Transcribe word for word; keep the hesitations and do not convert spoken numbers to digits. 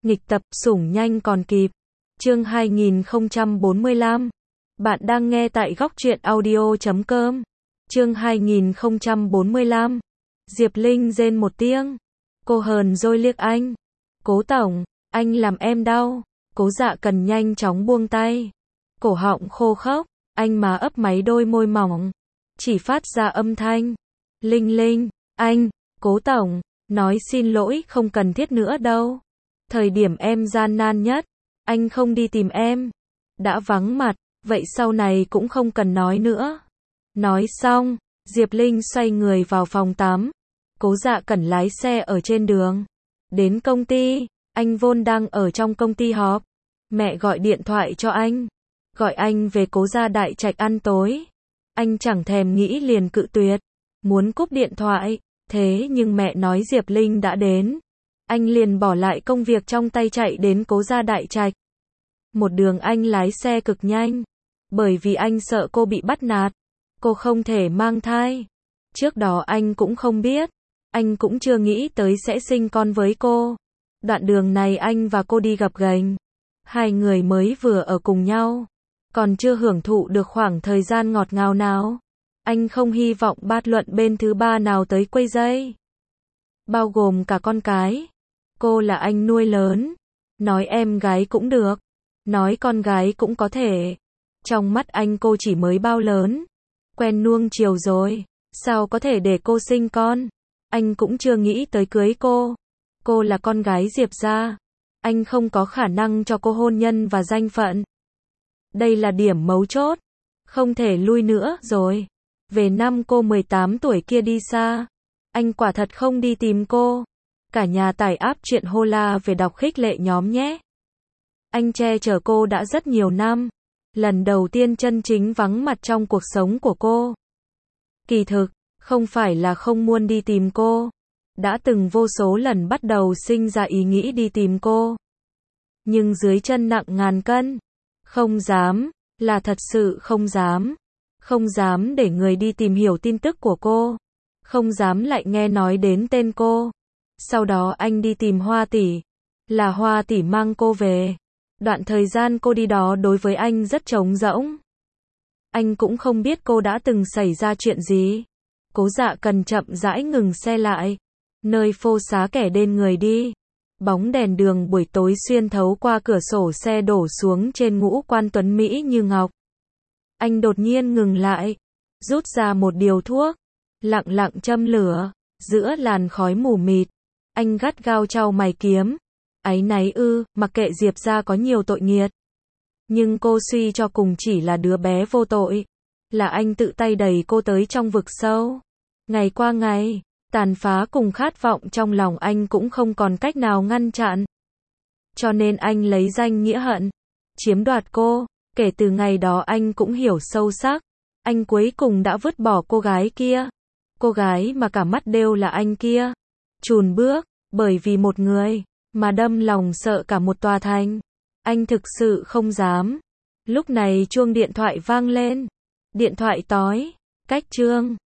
Nghịch tập, sủng nhanh còn kịp. Chương hai nghìn không trăm bốn mươi lăm. Bạn đang nghe tại góc truyện audio chấm com. Chương hai nghìn không trăm bốn mươi lăm. Diệp Linh rên một tiếng. Cô hờn dỗi liếc anh. Cố tổng, anh làm em đau. Cố Dạ Cần nhanh chóng buông tay. Cổ họng khô khốc, anh má ấp máy đôi môi mỏng, chỉ phát ra âm thanh. Linh Linh, anh, Cố tổng, nói xin lỗi không cần thiết nữa đâu. Thời điểm em gian nan nhất, anh không đi tìm em. Đã vắng mặt, vậy sau này cũng không cần nói nữa. Nói xong, Diệp Linh xoay người vào phòng tắm. Cố Dạ Cẩn lái xe ở trên đường. Đến công ty, anh vốn đang ở trong công ty họp. Mẹ gọi điện thoại cho anh. Gọi anh về Cố gia Đại Trạch ăn tối. Anh chẳng thèm nghĩ liền cự tuyệt. Muốn cúp điện thoại. Thế nhưng mẹ nói Diệp Linh đã đến. Anh liền bỏ lại công việc trong tay chạy đến Cố gia Đại Trạch. Một đường anh lái xe cực nhanh. Bởi vì anh sợ cô bị bắt nạt. Cô không thể mang thai. Trước đó anh cũng không biết. Anh cũng chưa nghĩ tới sẽ sinh con với cô. Đoạn đường này anh và cô đi gập ghềnh. Hai người mới vừa ở cùng nhau. Còn chưa hưởng thụ được khoảng thời gian ngọt ngào nào. Anh không hy vọng bát luận bên thứ ba nào tới quấy rầy. Bao gồm cả con cái. Cô là anh nuôi lớn. Nói em gái cũng được. Nói con gái cũng có thể. Trong mắt anh cô chỉ mới bao lớn. Quen nuông chiều rồi. Sao có thể để cô sinh con. Anh cũng chưa nghĩ tới cưới cô. Cô là con gái Diệp gia. Anh không có khả năng cho cô hôn nhân và danh phận. Đây là điểm mấu chốt. Không thể lui nữa rồi. Về năm cô mười tám tuổi kia đi xa. Anh quả thật không đi tìm cô. Cả nhà tải áp chuyện hô la về đọc khích lệ nhóm nhé. Anh che chở cô đã rất nhiều năm. Lần đầu tiên chân chính vắng mặt trong cuộc sống của cô. Kỳ thực, không phải là không muốn đi tìm cô. Đã từng vô số lần bắt đầu sinh ra ý nghĩ đi tìm cô. Nhưng dưới chân nặng ngàn cân. Không dám, là thật sự không dám. Không dám để người đi tìm hiểu tin tức của cô. Không dám lại nghe nói đến tên cô. Sau đó anh đi tìm Hoa tỷ. Là Hoa tỷ mang cô về. Đoạn thời gian cô đi đó đối với anh rất trống rỗng. Anh cũng không biết cô đã từng xảy ra chuyện gì. Cố Dạ Cần chậm rãi ngừng xe lại. Nơi phô xá kẻ đên người đi. Bóng đèn đường buổi tối xuyên thấu qua cửa sổ xe đổ xuống trên ngũ quan tuấn Mỹ như ngọc. Anh đột nhiên ngừng lại. Rút ra một điều thuốc. Lặng lặng châm lửa. Giữa làn khói mù mịt. Anh gắt gao chau mày kiếm. Áy náy ư, mặc kệ Diệp gia có nhiều tội nghiệt. Nhưng cô suy cho cùng chỉ là đứa bé vô tội. Là anh tự tay đẩy cô tới trong vực sâu. Ngày qua ngày, tàn phá cùng khát vọng trong lòng anh cũng không còn cách nào ngăn chặn. Cho nên anh lấy danh nghĩa hận. Chiếm đoạt cô. Kể từ ngày đó anh cũng hiểu sâu sắc. Anh cuối cùng đã vứt bỏ cô gái kia. Cô gái mà cả mắt đều là anh kia. Chùn bước, bởi vì một người, mà đâm lòng sợ cả một tòa thành. Anh thực sự không dám. Lúc này chuông điện thoại vang lên. Điện thoại tói. Cách chương.